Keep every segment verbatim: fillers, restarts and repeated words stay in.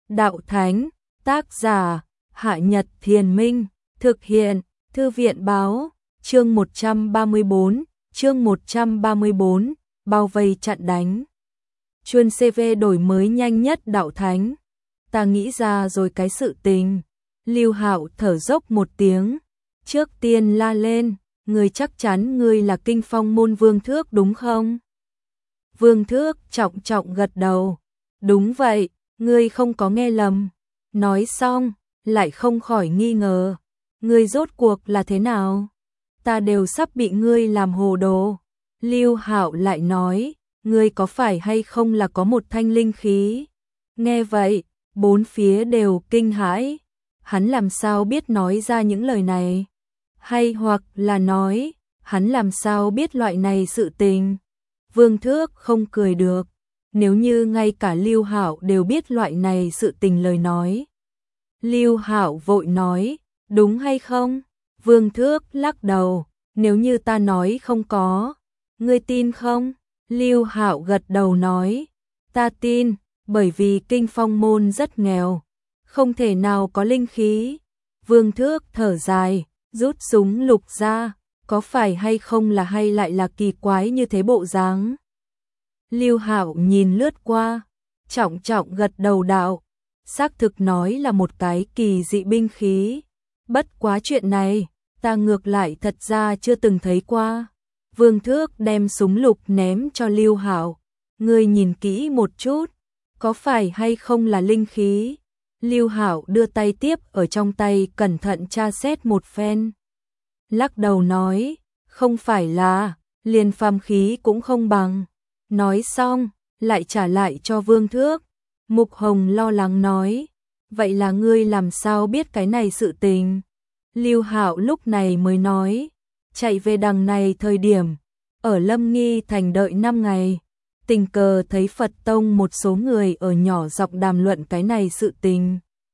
đạo thánh, tác giả, Hạ Nhật Thiền Minh, thực hiện, Thư viện báo, chương một trăm ba mươi bốn, chương một trăm ba mươi bốn, bao vây chặn đánh. Chuyên xê vê đổi mới nhanh nhất đạo thánh. Ta nghĩ ra rồi cái sự tình. Lưu Hạo thở dốc một tiếng, trước tiên la lên, ngươi chắc chắn ngươi là Kinh Phong môn Vương Thước đúng không? Vương Thước trọng trọng gật đầu, đúng vậy, ngươi không có nghe lầm. Nói xong, lại không khỏi nghi ngờ, ngươi rốt cuộc là thế nào? Ta đều sắp bị ngươi làm hồ đồ. Lưu Hạo lại nói, ngươi có phải hay không là có một thanh linh khí? Nghe vậy, bốn phía đều kinh hãi. Hắn làm sao biết nói ra những lời này? Hay hoặc là nói, hắn làm sao biết loại này sự tình? Vương Thước không cười được, nếu như ngay cả Lưu Hạo đều biết loại này sự tình lời nói. Lưu Hạo vội nói, đúng hay không? Vương Thước lắc đầu, nếu như ta nói không có, ngươi tin không? Lưu Hạo gật đầu nói, ta tin, bởi vì Kinh Phong môn rất nghèo, không thể nào có linh khí. Vương Thước thở dài, rút súng lục ra, có phải hay không là hay lại là kỳ quái như thế bộ dáng? Lưu Hạo nhìn lướt qua, trọng trọng gật đầu đạo, xác thực nói là một cái kỳ dị binh khí. Bất quá chuyện này, ta ngược lại thật ra chưa từng thấy qua. Vương Thước đem súng lục ném cho Lưu Hạo, ngươi nhìn kỹ một chút, có phải hay không là linh khí? Lưu Hạo đưa tay tiếp ở trong tay cẩn thận tra xét một phen. Lắc đầu nói, không phải là, liền phàm khí cũng không bằng. Nói xong, lại trả lại cho Vương Thước. Mục Hồng lo lắng nói, vậy là ngươi làm sao biết cái này sự tình? Lưu Hạo lúc này mới nói, chạy về đằng này thời điểm, ở Lâm Nghi thành đợi năm ngày, tình cờ thấy Phật tông một số người ở nhỏ giọng đàm luận cái này sự tình.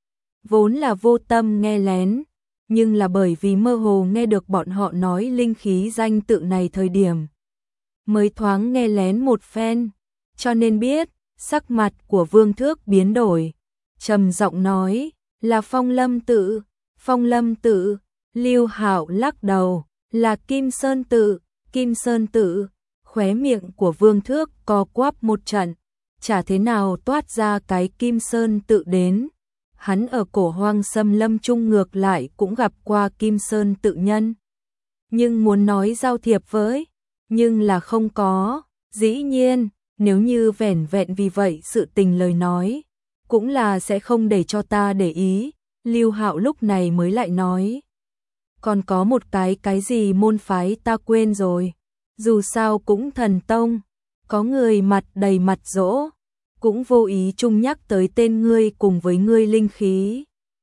Vốn là vô tâm nghe lén, nhưng là bởi vì mơ hồ nghe được bọn họ nói linh khí danh tự này thời điểm, mới thoáng nghe lén một phen, cho nên biết. Sắc mặt của Vương Thước biến đổi, trầm giọng nói, là Phong Lâm tự. Phong Lâm tự? Lưu Hạo lắc đầu, là Kim Sơn tự. Kim Sơn tự? Khóe miệng của Vương Thước co quắp một trận, chả thế nào toát ra cái Kim Sơn tự đến. Hắn ở Cổ Hoang Xâm Lâm Trung ngược lại cũng gặp qua Kim Sơn tự nhân, nhưng muốn nói giao thiệp với, nhưng là không có. Dĩ nhiên, nếu như vẻn vẹn vì vậy sự tình lời nói, cũng là sẽ không để cho ta để ý. Lưu Hạo lúc này mới lại nói, còn có một cái cái gì môn phái ta quên rồi, dù sao cũng thần tông, có người mặt đầy mặt dỗ, cũng vô ý chung nhắc tới tên ngươi cùng với ngươi linh khí.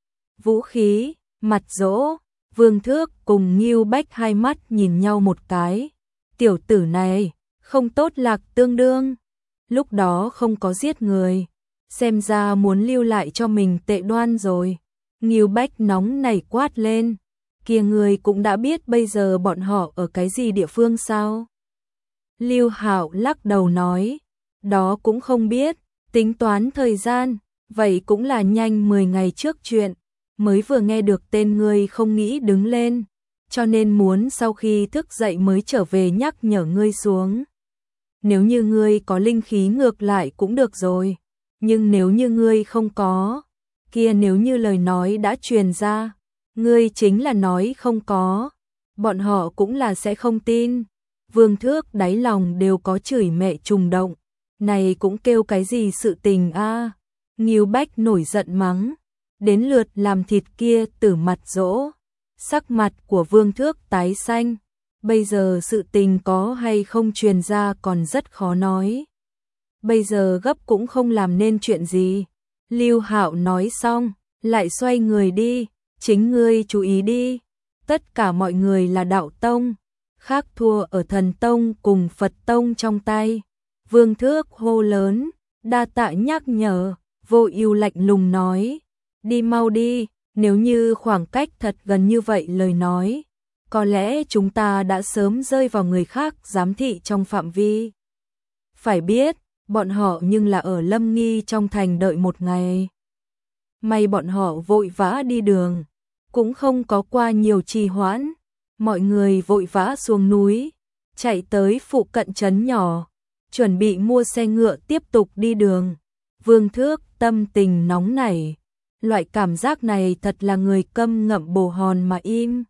Vũ khí, mặt dỗ. Vương Thước cùng Ngưu Bách hai mắt nhìn nhau một cái, tiểu tử này, không tốt lạc tương đương. Lúc đó không có giết người, xem ra muốn lưu lại cho mình tệ đoan rồi. Ngưu Bách nóng nảy quát lên, kia người cũng đã biết bây giờ bọn họ ở cái gì địa phương sao? Lưu Hạo lắc đầu nói, đó cũng không biết, tính toán thời gian, vậy cũng là nhanh mười ngày trước chuyện, mới vừa nghe được tên ngươi không nghĩ đứng lên, cho nên muốn sau khi thức dậy mới trở về nhắc nhở ngươi xuống. Nếu như ngươi có linh khí ngược lại cũng được rồi, nhưng nếu như ngươi không có, kia nếu như lời nói đã truyền ra, ngươi chính là nói không có, bọn họ cũng là sẽ không tin. Vương Thước đáy lòng đều có chửi mẹ trùng động, này cũng kêu cái gì sự tình a? À? Ngưu Bách nổi giận mắng, đến lượt làm thịt kia tử mặt dỗ, sắc mặt của Vương Thước tái xanh. Bây giờ sự tình có hay không truyền ra còn rất khó nói. Bây giờ gấp cũng không làm nên chuyện gì. Lưu Hạo nói xong, lại xoay người đi, chính ngươi chú ý đi. Tất cả mọi người là đạo tông, khác thua ở thần tông cùng Phật tông trong tay. Vương Thước hô lớn, đa tạ nhắc nhở, Vô Ưu lạnh lùng nói, đi mau đi, nếu như khoảng cách thật gần như vậy lời nói, có lẽ chúng ta đã sớm rơi vào người khác giám thị trong phạm vi. Phải biết, bọn họ nhưng là ở Lâm Nghi trong thành đợi một ngày. may bọn họ vội vã đi đường, cũng không có qua nhiều trì hoãn, mọi người vội vã xuống núi, chạy tới phụ cận trấn nhỏ, chuẩn bị mua xe ngựa tiếp tục đi đường. Vương Thước tâm tình nóng nảy, loại cảm giác này thật là người câm ngậm bồ hòn mà im.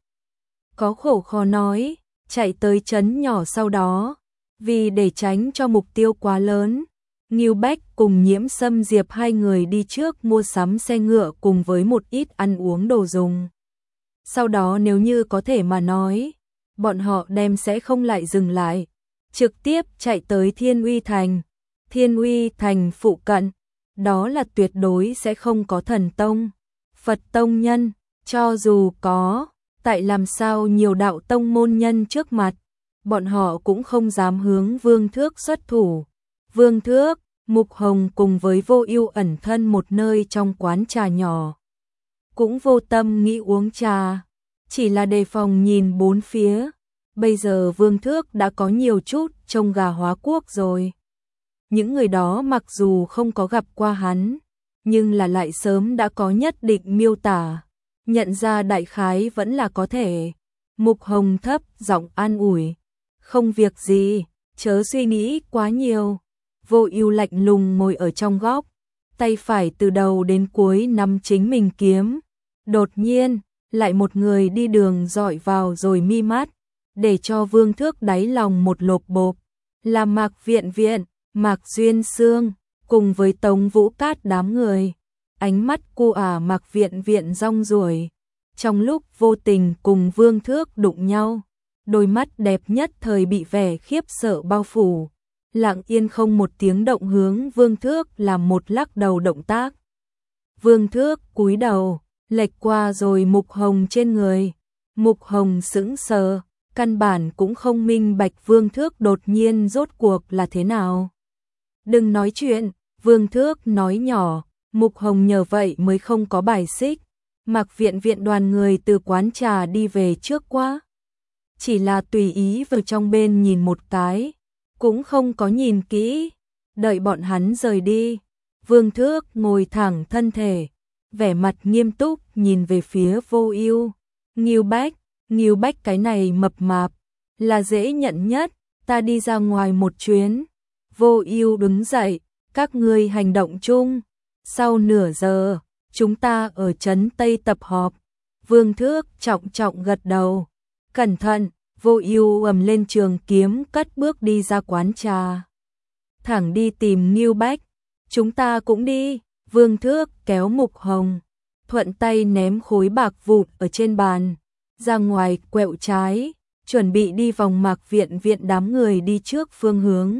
Có khổ khó nói, chạy tới trấn nhỏ sau đó, vì để tránh cho mục tiêu quá lớn, Ngưu Bách cùng Nhiễm Sâm Diệp hai người đi trước mua sắm xe ngựa cùng với một ít ăn uống đồ dùng. Sau đó nếu như có thể mà nói, bọn họ đem sẽ không lại dừng lại, trực tiếp chạy tới Thiên Uy Thành. Thiên Uy Thành phụ cận, đó là tuyệt đối sẽ không có thần tông, Phật tông nhân, cho dù có, tại làm sao nhiều đạo tông môn nhân trước mặt, bọn họ cũng không dám hướng Vương Thước xuất thủ. Vương Thước, Mục Hồng cùng với Vô Ưu ẩn thân một nơi trong quán trà nhỏ, cũng vô tâm nghĩ uống trà, chỉ là đề phòng nhìn bốn phía. Bây giờ Vương Thước đã có nhiều chút trông gà hóa quốc rồi. Những người đó mặc dù không có gặp qua hắn, nhưng là lại sớm đã có nhất định miêu tả, nhận ra đại khái vẫn là có thể. Mục Hồng thấp giọng an ủi, không việc gì, chớ suy nghĩ quá nhiều. Vô Ưu lạnh lùng ngồi ở trong góc, tay phải từ đầu đến cuối nắm chính mình kiếm. Đột nhiên, lại một người đi đường dọi vào rồi mi mắt, để cho Vương Thước đáy lòng một lộp bộp, là Mạc Viện Viện, Mạc Duyên Sương, cùng với Tống Vũ Cát đám người. Ánh mắt cô ả Mạc Viện Viện rong ruổi, trong lúc vô tình cùng Vương Thước đụng nhau, đôi mắt đẹp nhất thời bị vẻ khiếp sợ bao phủ, lặng yên không một tiếng động hướng Vương Thước làm một lắc đầu động tác. Vương Thước cúi đầu, lệch qua rồi Mục Hồng trên người. Mục Hồng sững sờ, căn bản cũng không minh bạch Vương Thước đột nhiên rốt cuộc là thế nào. Đừng nói chuyện, Vương Thước nói nhỏ. Mục Hồng nhờ vậy mới không có bài xích. Mạc Viện Viện đoàn người từ quán trà đi về trước quá, chỉ là tùy ý vào trong bên nhìn một cái, cũng không có nhìn kỹ. Đợi bọn hắn rời đi, Vương Thước ngồi thẳng thân thể, vẻ mặt nghiêm túc nhìn về phía Vô Ưu. Ngưu Bách, Ngưu Bách cái này mập mạp, là dễ nhận nhất, ta đi ra ngoài một chuyến. Vô Ưu đứng dậy, các ngươi hành động chung, sau nửa giờ, chúng ta ở trấn Tây tập họp. Vương Thước trọng trọng gật đầu, cẩn thận. Vô Ưu ầm lên trường kiếm cất bước đi ra quán trà, thẳng đi tìm Ngưu Bách. Chúng ta cũng đi. Vương Thước kéo Mục Hồng, thuận tay ném khối bạc vụn ở trên bàn, ra ngoài quẹo trái, chuẩn bị đi vòng Mạc Viện Viện đám người đi trước phương hướng.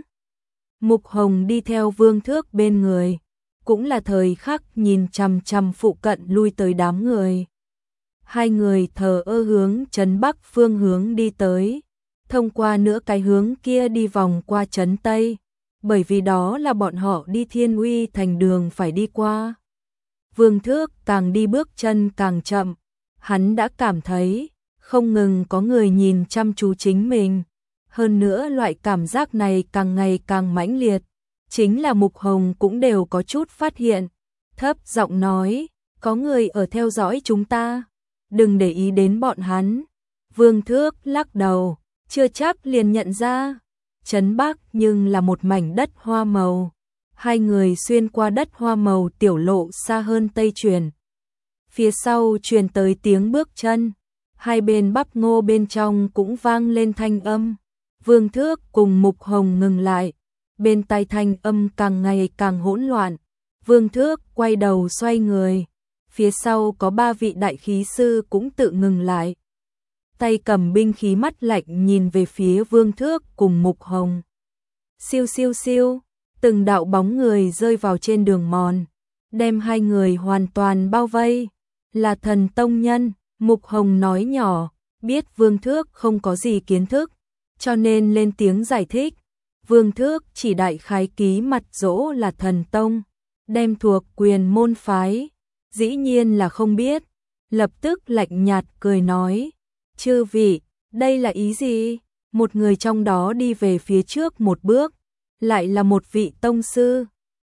Mục Hồng đi theo Vương Thước bên người, cũng là thời khắc nhìn chằm chằm phụ cận lui tới đám người. Hai người thờ ơ hướng trấn Bắc phương hướng đi tới, thông qua nữa cái hướng kia đi vòng qua trấn Tây, bởi vì đó là bọn họ đi Thiên Uy Thành đường phải đi qua. Vương Thước càng đi bước chân càng chậm, hắn đã cảm thấy không ngừng có người nhìn chăm chú chính mình, hơn nữa loại cảm giác này càng ngày càng mãnh liệt, chính là Mục Hồng cũng đều có chút phát hiện, thấp giọng nói, có người ở theo dõi chúng ta, đừng để ý đến bọn hắn. Vương Thước lắc đầu, chưa chắc liền nhận ra. Trấn Bắc nhưng là một mảnh đất hoa màu, hai người xuyên qua đất hoa màu tiểu lộ xa hơn Tây truyền. Phía sau truyền tới tiếng bước chân, hai bên bắp ngô bên trong cũng vang lên thanh âm. Vương Thước cùng Mục Hồng ngừng lại, bên tai thanh âm càng ngày càng hỗn loạn. Vương Thước quay đầu xoay người, phía sau có ba vị đại khí sư cũng tự ngừng lại, tay cầm binh khí mắt lạnh nhìn về phía Vương Thước cùng Mục Hồng. Siêu siêu siêu, từng đạo bóng người rơi vào trên đường mòn, đem hai người hoàn toàn bao vây. Là thần tông nhân, Mục Hồng nói nhỏ, biết Vương Thước không có gì kiến thức, cho nên lên tiếng giải thích. Vương Thước chỉ đại khái ký mặt dỗ là thần tông, đem thuộc quyền môn phái, dĩ nhiên là không biết, lập tức lạnh nhạt cười nói, chư vị, đây là ý gì? Một người trong đó đi về phía trước một bước, lại là một vị tông sư,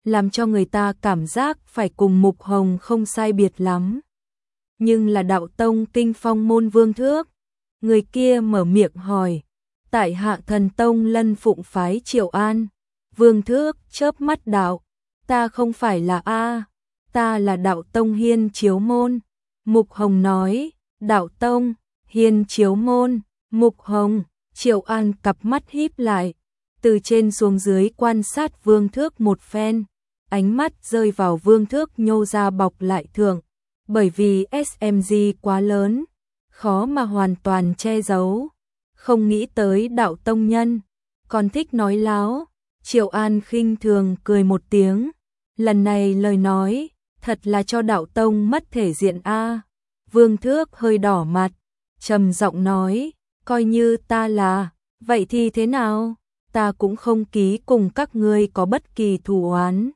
làm cho người ta cảm giác phải cùng Mục Hồng không sai biệt lắm. Nhưng là đạo tông Kinh Phong môn Vương Thước. Người kia mở miệng hỏi, tại hạ thần tông Lân Phụng phái Triệu An. Vương Thước chớp mắt đạo, ta không phải là A, ta là đạo tông Hiên Chiếu môn. Mục Hồng nói, đạo tông, Hiên Chiếu môn, Mục Hồng. Triệu An cặp mắt híp lại, từ trên xuống dưới quan sát Vương Thước một phen, ánh mắt rơi vào Vương Thước nhô ra bọc lại thượng, bởi vì ét em giê quá lớn, khó mà hoàn toàn che giấu. Không nghĩ tới đạo tông nhân, còn thích nói láo. Triệu An khinh thường cười một tiếng, lần này lời nói, thật là cho đạo tông mất thể diện a. Vương Thước hơi đỏ mặt, trầm giọng nói, coi như ta là, vậy thì thế nào, ta cũng không ký cùng các ngươi có bất kỳ thù oán.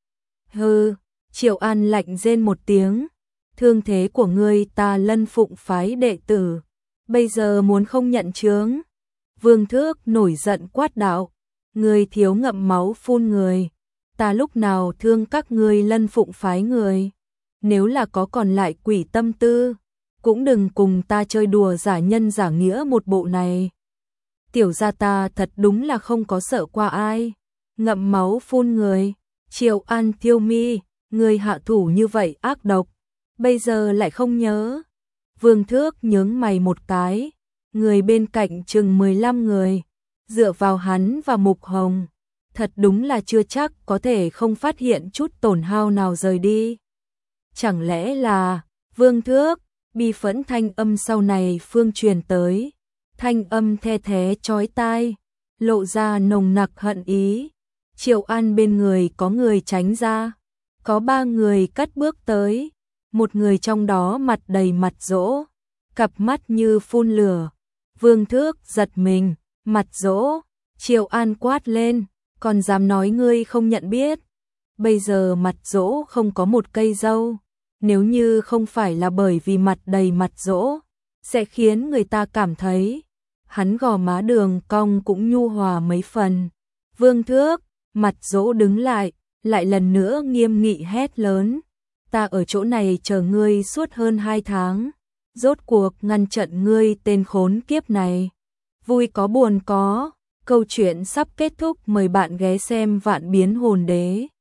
Hừ, Triệu An lạnh rên một tiếng, thương thế của ngươi ta Lân Phụng phái đệ tử, bây giờ muốn không nhận chướng. Vương Thước nổi giận quát đạo, ngươi thiếu ngậm máu phun người, ta lúc nào thương các ngươi Lân Phụng phái người, nếu là có còn lại quỷ tâm tư, cũng đừng cùng ta chơi đùa giả nhân giả nghĩa một bộ này. Tiểu gia ta thật đúng là không có sợ qua ai, ngậm máu phun người. Triệu An thiêu mi, người hạ thủ như vậy ác độc, bây giờ lại không nhớ. Vương Thước nhướng mày một cái, người bên cạnh chừng mười lăm người, dựa vào hắn và Mục Hồng, thật đúng là chưa chắc có thể không phát hiện chút tổn hao nào rời đi. Chẳng lẽ là, Vương Thước, bi phẫn thanh âm sau này phương truyền tới, thanh âm the thế chói tai, lộ ra nồng nặc hận ý. Triệu An bên người có người tránh ra, có ba người cất bước tới, một người trong đó mặt đầy mặt dỗ, cặp mắt như phun lửa. Vương Thước giật mình, mặt dỗ. Triệu An quát lên, còn dám nói ngươi không nhận biết. Bây giờ mặt dỗ không có một cây râu, nếu như không phải là bởi vì mặt đầy mặt dỗ, sẽ khiến người ta cảm thấy hắn gò má đường cong cũng nhu hòa mấy phần. Vương Thước, mặt dỗ đứng lại, lại lần nữa nghiêm nghị hét lớn, ta ở chỗ này chờ ngươi suốt hơn hai tháng, rốt cuộc ngăn chặn ngươi tên khốn kiếp này. Vui có buồn có, câu chuyện sắp kết thúc, mời bạn ghé xem Vạn Biến Hồn Đế.